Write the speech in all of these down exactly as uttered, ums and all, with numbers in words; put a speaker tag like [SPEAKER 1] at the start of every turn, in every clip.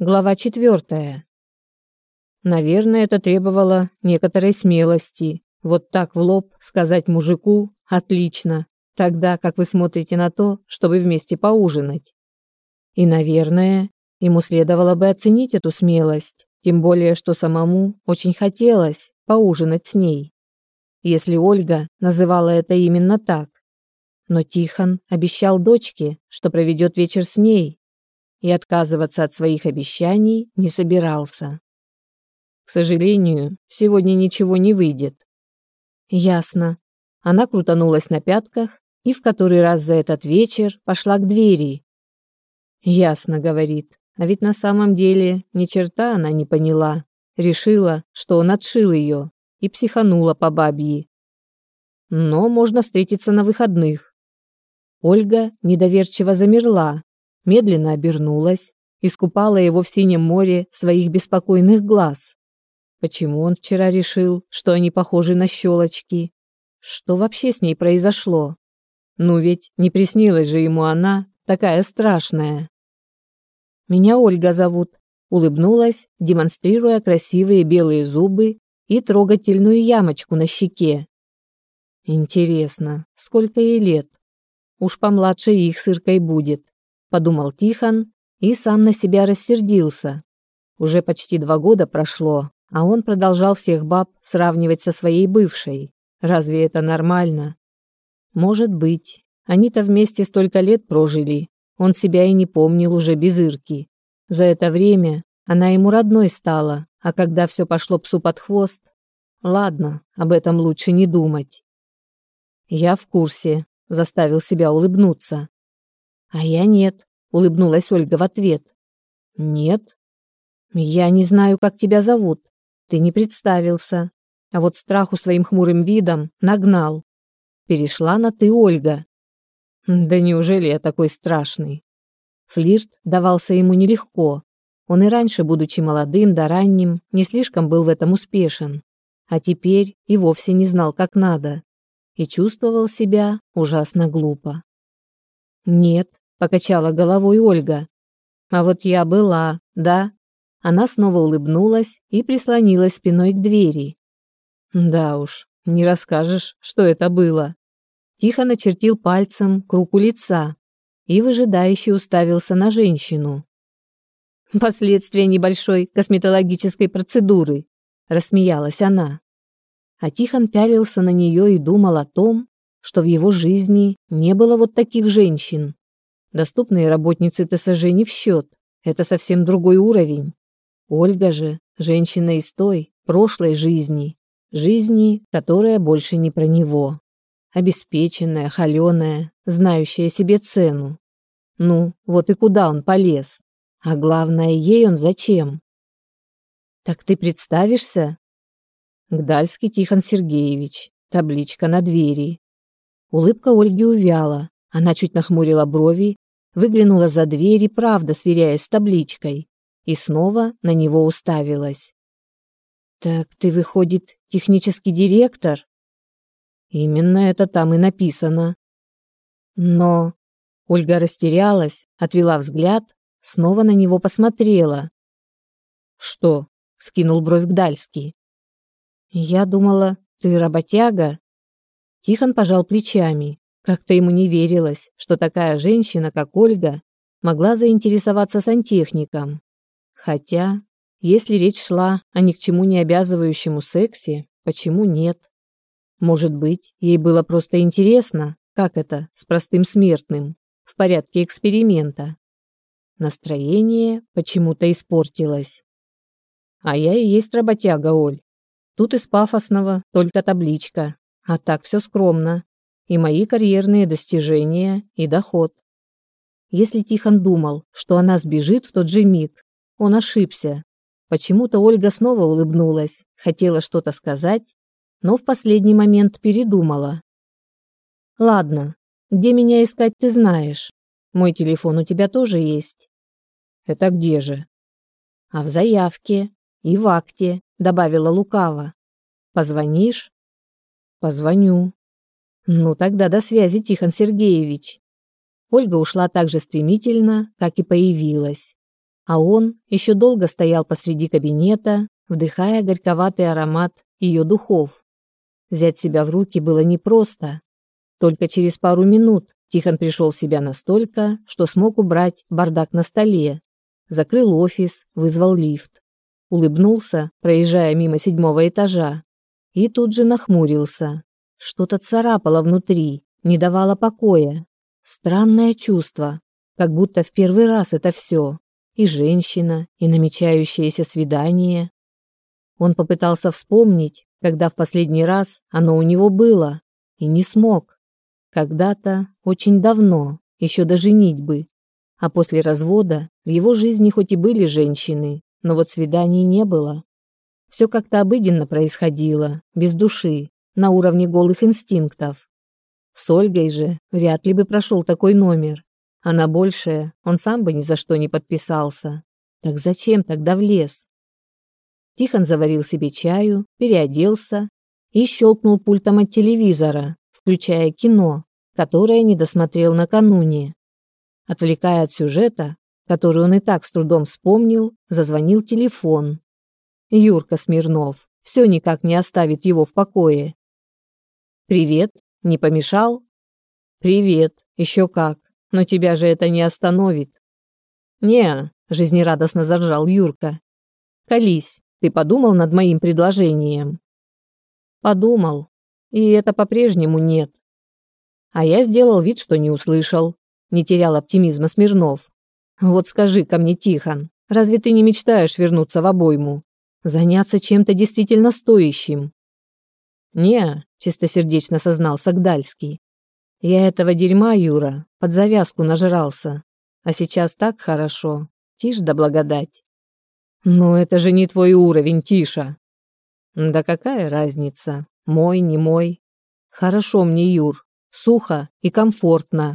[SPEAKER 1] Глава четвертая. Наверное, это требовало некоторой смелости. Вот так в лоб сказать мужику «отлично», тогда как вы смотрите на то, чтобы вместе поужинать. И, наверное, ему следовало бы оценить эту смелость, тем более, что самому очень хотелось поужинать с ней, если Ольга называла это именно так. Но Тихон обещал дочке, что проведет вечер с ней, и отказываться от своих обещаний не собирался. К сожалению, сегодня ничего не выйдет. Ясно. Она крутанулась на пятках и в который раз за этот вечер пошла к двери. Ясно, говорит, а ведь на самом деле ни черта она не поняла. Решила, что он отшил ее, и психанула по бабьи. Но можно встретиться на выходных. Ольга недоверчиво замерла, медленно обернулась, искупала его в синем море своих беспокойных глаз. Почему он вчера решил, что они похожи на щелочки? Что вообще с ней произошло? Ну ведь не приснилась же ему она, такая страшная. «Меня Ольга зовут», — улыбнулась, демонстрируя красивые белые зубы и трогательную ямочку на щеке. «Интересно, сколько ей лет? Уж помладше их с Иркой будет», — подумал Тихон и сам на себя рассердился. Уже почти два года прошло, а он продолжал всех баб сравнивать со своей бывшей. Разве это нормально? Может быть. Они-то вместе столько лет прожили. Он себя и не помнил уже без Ирки. За это время она ему родной стала, а когда все пошло псу под хвост... Ладно, об этом лучше не думать. «Я в курсе», — заставил себя улыбнуться. «А я нет», — улыбнулась Ольга в ответ. «Нет? Я не знаю, как тебя зовут. Ты не представился, а вот страху своим хмурым видом нагнал. Перешла на «ты», Ольга». Да неужели я такой страшный? Флирт давался ему нелегко. Он и раньше, будучи молодым да ранним, не слишком был в этом успешен, а теперь и вовсе не знал, как надо, и чувствовал себя ужасно глупо. «Нет», — покачала головой Ольга. «А вот я была, да?» Она снова улыбнулась и прислонилась спиной к двери. Да уж, не расскажешь, что это было. Тихо начертил пальцем круг у лица и выжидающе уставился на женщину. «Последствия небольшой косметологической процедуры», — рассмеялась она. А Тихон пялился на нее и думал о том, что в его жизни не было вот таких женщин. Доступные работницы ТСЖ не в счет, это совсем другой уровень. Ольга же – женщина из той, прошлой жизни, жизни, которая больше не про него. Обеспеченная, холеная, знающая себе цену. Ну, вот и куда он полез? А главное, ей он зачем? «Так ты представишься?» Гдальский Тихон Сергеевич, табличка на двери. Улыбка Ольги увяла, она чуть нахмурила брови, выглянула за дверь и правда сверяясь с табличкой. И снова на него уставилась. «Так ты, выходит, технический директор?» «Именно это там и написано». «Но...» Ольга растерялась, отвела взгляд, снова на него посмотрела. «Что?» — вскинул бровь Гдальский. «Я думала, ты работяга». Тихон пожал плечами. Как-то ему не верилось, что такая женщина, как Ольга, могла заинтересоваться сантехником. Хотя, если речь шла о ни к чему не обязывающему сексе, почему нет? Может быть, ей было просто интересно, как это с простым смертным, в порядке эксперимента. Настроение почему-то испортилось. А я и есть работяга, Оль. Тут из пафосного только табличка, а так все скромно. И мои карьерные достижения, и доход. Если Тихон думал, что она сбежит в тот же миг, он ошибся. Почему-то Ольга снова улыбнулась, хотела что-то сказать, но в последний момент передумала. «Ладно, где меня искать, ты знаешь. Мой телефон у тебя тоже есть». «Это где же?» «А в заявке и в акте», — добавила лукаво. «Позвонишь?» «Позвоню». «Ну тогда до связи, Тихон Сергеевич». Ольга ушла так же стремительно, как и появилась. А он еще долго стоял посреди кабинета, вдыхая горьковатый аромат ее духов. Взять себя в руки было непросто. Только через пару минут Тихон пришел в себя настолько, что смог убрать бардак на столе, закрыл офис, вызвал лифт. Улыбнулся, проезжая мимо седьмого этажа, и тут же нахмурился. Что-то царапало внутри, не давало покоя. Странное чувство, как будто в первый раз это все. И женщина, и намечающееся свидание. Он попытался вспомнить, когда в последний раз оно у него было, и не смог. Когда-то, очень давно, еще до женитьбы. А после развода в его жизни хоть и были женщины, но вот свиданий не было. Все как-то обыденно происходило, без души, на уровне голых инстинктов. С Ольгой же вряд ли бы прошел такой номер, а на большее он сам бы ни за что не подписался. Так зачем тогда влез? Тихон заварил себе чаю, переоделся и щелкнул пультом от телевизора, включая кино, которое не досмотрел накануне. Отвлекая от сюжета, который он и так с трудом вспомнил, зазвонил телефон. Юрка Смирнов все никак не оставит его в покое. «Привет, не помешал?» «Привет, еще как, но тебя же это не остановит». «Не», — жизнерадостно заржал Юрка. «Колись, ты подумал над моим предложением?» «Подумал, и это по-прежнему нет». А я сделал вид, что не услышал, не терял оптимизма Смирнов. «Вот скажи-ка мне, Тихон, разве ты не мечтаешь вернуться в обойму? Заняться чем-то действительно стоящим?» «Не», — чистосердечно сознался Гдальский. «Я этого дерьма, Юра, под завязку нажрался. А сейчас так хорошо. Тишь да благодать». «Но это же не твой уровень, Тиша». «Да какая разница? Мой, не мой. Хорошо мне, Юр, сухо и комфортно».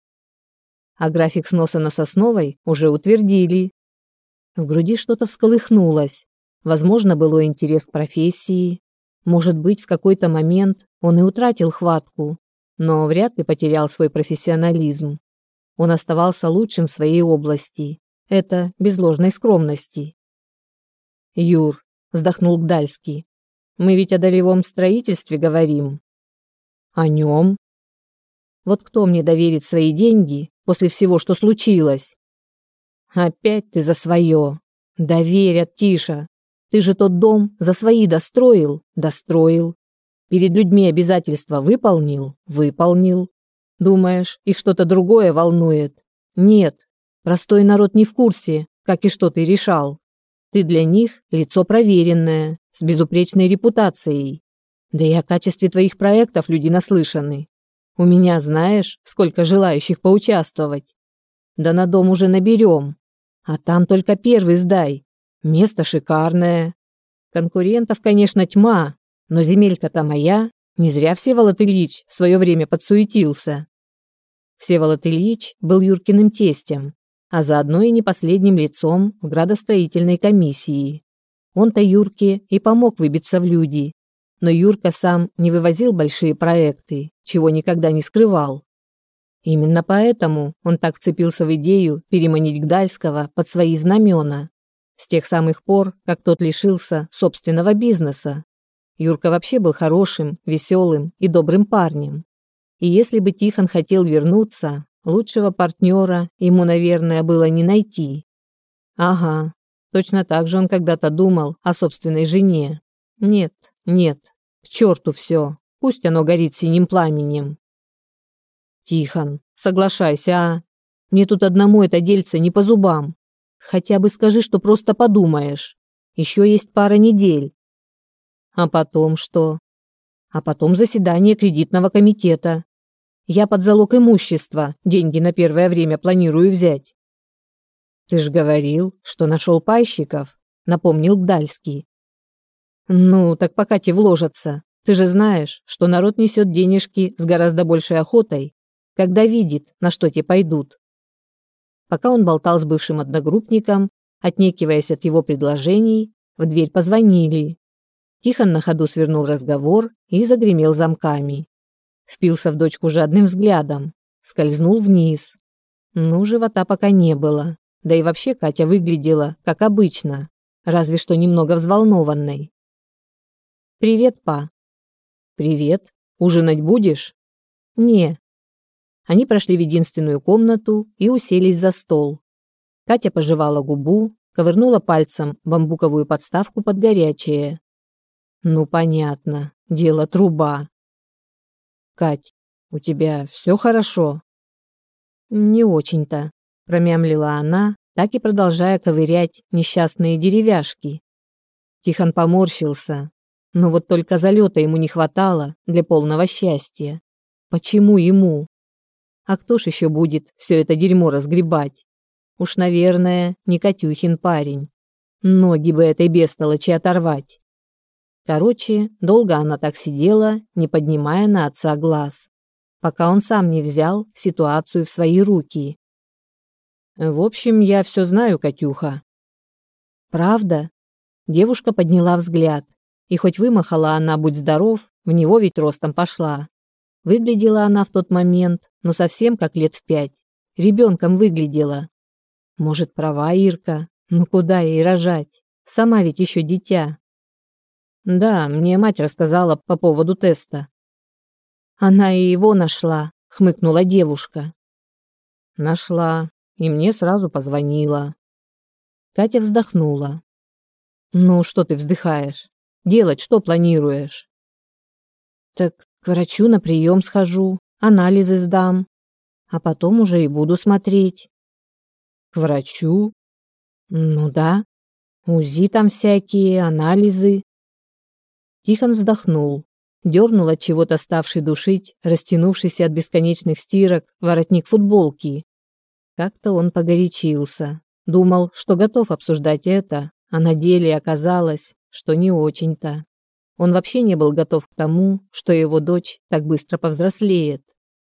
[SPEAKER 1] А график сноса на Сосновой уже утвердили. В груди что-то всколыхнулось. Возможно, был интерес к профессии. Может быть, в какой-то момент он и утратил хватку, но вряд ли потерял свой профессионализм. Он оставался лучшим в своей области. Это без ложной скромности. «Юр», — вздохнул Гдальский, — «мы ведь о долевом строительстве говорим». «О нем?» «Вот кто мне доверит свои деньги после всего, что случилось?» «Опять ты за свое. Доверят, Тиша. Ты же тот дом за свои достроил, достроил. Перед людьми обязательства выполнил, выполнил. Думаешь, их что-то другое волнует? Нет, простой народ не в курсе, как и что ты решал. Ты для них лицо проверенное, с безупречной репутацией. Да и о качестве твоих проектов люди наслышаны. У меня, знаешь, сколько желающих поучаствовать. Да на дом уже наберем. А там только первый сдай. Место шикарное. Конкурентов, конечно, тьма, но земелька-то моя. Не зря Всеволод Ильич в свое время подсуетился. Всеволод Ильич был Юркиным тестем, а заодно и не последним лицом в градостроительной комиссии. Он-то Юрке и помог выбиться в люди. Но Юрка сам не вывозил большие проекты, чего никогда не скрывал. Именно поэтому он так вцепился в идею переманить Гдальского под свои знамена. С тех самых пор, как тот лишился собственного бизнеса. Юрка вообще был хорошим, веселым и добрым парнем. И если бы Тихон хотел вернуться, лучшего партнера ему, наверное, было не найти. Ага, точно так же он когда-то думал о собственной жене. Нет, нет, к черту все, пусть оно горит синим пламенем. Тихон, соглашайся, а? Мне тут одному это дельце не по зубам. Хотя бы скажи, что просто подумаешь. Еще есть пара недель. А потом что? А потом заседание кредитного комитета. Я под залог имущества деньги на первое время планирую взять. Ты ж говорил, что нашел пайщиков, напомнил Гдальский. Ну, так пока те вложатся. Ты же знаешь, что народ несет денежки с гораздо большей охотой, когда видит, на что те пойдут. Пока он болтал с бывшим одногруппником, отнекиваясь от его предложений, в дверь позвонили. Тихон на ходу свернул разговор и загремел замками. Впился в дочку жадным взглядом, скользнул вниз. Ну, живота пока не было, Да и вообще Катя выглядела, как обычно, разве что немного взволнованной. «Привет, па». «Привет. Ужинать будешь?» «Не». Они прошли в единственную комнату и уселись за стол. Катя пожевала губу, ковырнула пальцем бамбуковую подставку под горячее. Ну, понятно, дело труба. «Кать, у тебя все хорошо?» «Не очень-то», — промямлила она, так и продолжая ковырять несчастные деревяшки. Тихон поморщился, но вот только залета ему не хватало для полного счастья. Почему ему? А кто ж еще будет все это дерьмо разгребать? Уж, наверное, не Катюхин парень. Ноги бы этой бестолочи оторвать. Короче, долго она так сидела, не поднимая на отца глаз, пока он сам не взял ситуацию в свои руки. «В общем, я все знаю, Катюха». «Правда?» Девушка подняла взгляд, и хоть вымахала она, будь здоров, в него ведь ростом пошла. Выглядела она в тот момент, ну совсем как лет в пять. Ребенком выглядела. Может, права Ирка? Ну куда ей рожать? Сама ведь еще дитя. Да, мне мать рассказала по поводу теста. Она и его нашла, хмыкнула девушка. Нашла, и мне сразу позвонила. Катя вздохнула. Ну, что ты вздыхаешь? Делать что планируешь? Так к врачу на прием схожу, анализы сдам, а потом уже и буду смотреть. К врачу? Ну да, УЗИ там всякие, анализы. Тихон вздохнул, дернул от чего-то ставший душить, растянувшийся от бесконечных стирок, воротник футболки. Как-то он погорячился, думал, что готов обсуждать это, а на деле оказалось, что не очень-то. Он вообще не был готов к тому, что его дочь так быстро повзрослеет.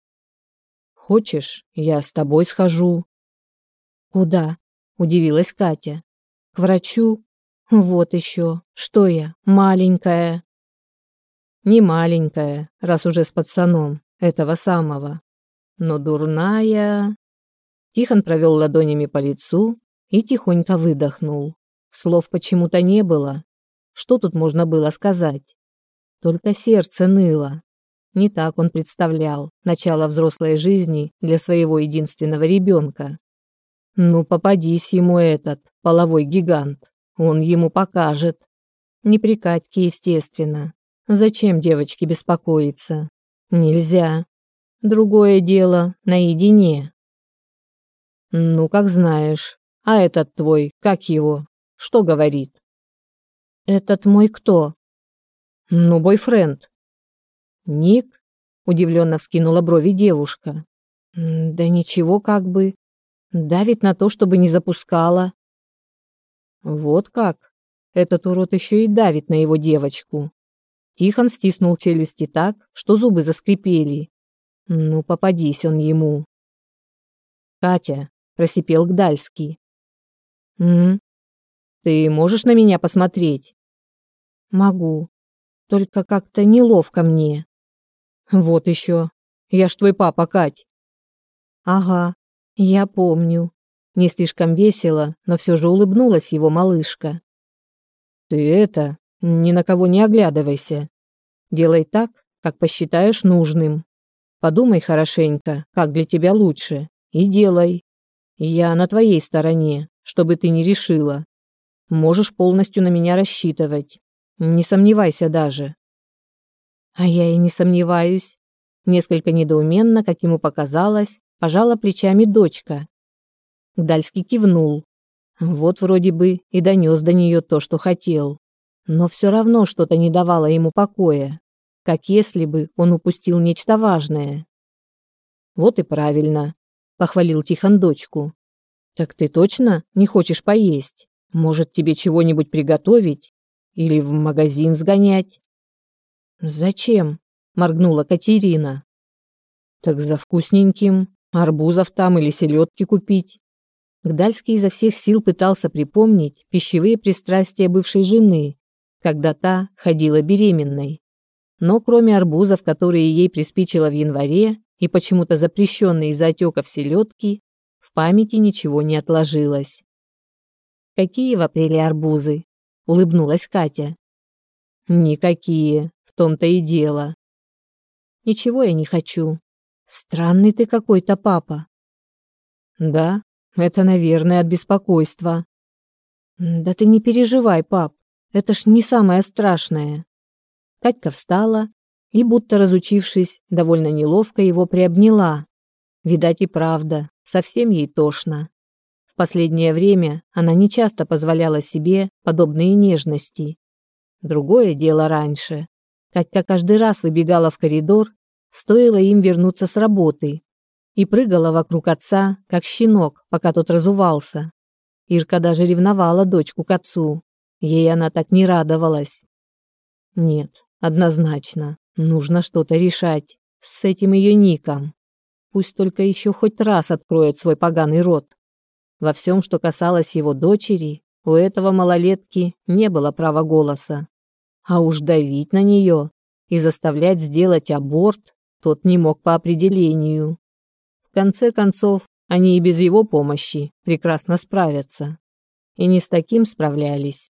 [SPEAKER 1] «Хочешь, я с тобой схожу?» «Куда?» – удивилась Катя. «К врачу? Вот еще. Что я, маленькая?» «Не маленькая, раз уже с пацаном, этого самого. Но дурная...» Тихон провел ладонями по лицу и тихонько выдохнул. Слов почему-то не было. Что тут можно было сказать? Только сердце ныло. Не так он представлял начало взрослой жизни для своего единственного ребенка. Ну, попадись ему этот половой гигант, он ему покажет. Не при Катьке, естественно. Зачем девочке беспокоиться? Нельзя. Другое дело наедине. Ну, как знаешь. А этот твой, как его? Что говорит? Этот мой кто? Ну, бойфренд. Ник? Удивленно вскинула брови девушка. Да ничего, как бы. Давит на то, чтобы не запускала. Вот как? Этот урод еще и давит на его девочку. Тихон стиснул челюсти так, что зубы заскрипели. Ну, попадись он ему. Катя, просипел Гдальский. М? Ты можешь на меня посмотреть? Могу. Только как-то неловко мне. Вот еще. Я ж твой папа, Кать. Ага, я помню. Не слишком весело, но все же улыбнулась его малышка. Ты это, ни на кого не оглядывайся. Делай так, как посчитаешь нужным. Подумай хорошенько, как для тебя лучше, и делай. Я на твоей стороне, чтобы ты не решила. Можешь полностью на меня рассчитывать. Не сомневайся даже. А я и не сомневаюсь. Несколько недоуменно, как ему показалось, пожала плечами дочка. Гдальский кивнул. Вот вроде бы и донес до нее то, что хотел. Но все равно что-то не давало ему покоя. Как если бы он упустил нечто важное. Вот и правильно, похвалил Тихон дочку. Так ты точно не хочешь поесть? Может, тебе чего-нибудь приготовить? Или в магазин сгонять? Зачем? Моргнула Катерина. Так за вкусненьким. Арбузов там или селедки купить. Гдальский изо всех сил пытался припомнить пищевые пристрастия бывшей жены, когда та ходила беременной. Но кроме арбузов, которые ей приспичило в январе, и почему-то запрещенные из-за отеков селедки, в памяти ничего не отложилось. «Какие в апреле арбузы?» – улыбнулась Катя. «Никакие, в том-то и дело». «Ничего я не хочу. Странный ты какой-то, папа». «Да, это, наверное, от беспокойства». «Да ты не переживай, пап, это ж не самое страшное». Катька встала и, будто разучившись, довольно неловко его приобняла. Видать и правда, совсем ей тошно. В последнее время она нечасто позволяла себе подобные нежности. Другое дело раньше. Катька каждый раз выбегала в коридор, стоило им вернуться с работы, и прыгала вокруг отца, как щенок, пока тот разувался. Ирка даже ревновала дочку к отцу. Ей она так не радовалась. Нет, однозначно, нужно что-то решать с этим ее Ником. Пусть только еще хоть раз откроет свой поганый рот. Во всем, что касалось его дочери, у этого малолетки не было права голоса. А уж давить на нее и заставлять сделать аборт тот не мог по определению. В конце концов, они и без его помощи прекрасно справятся. И не с таким справлялись.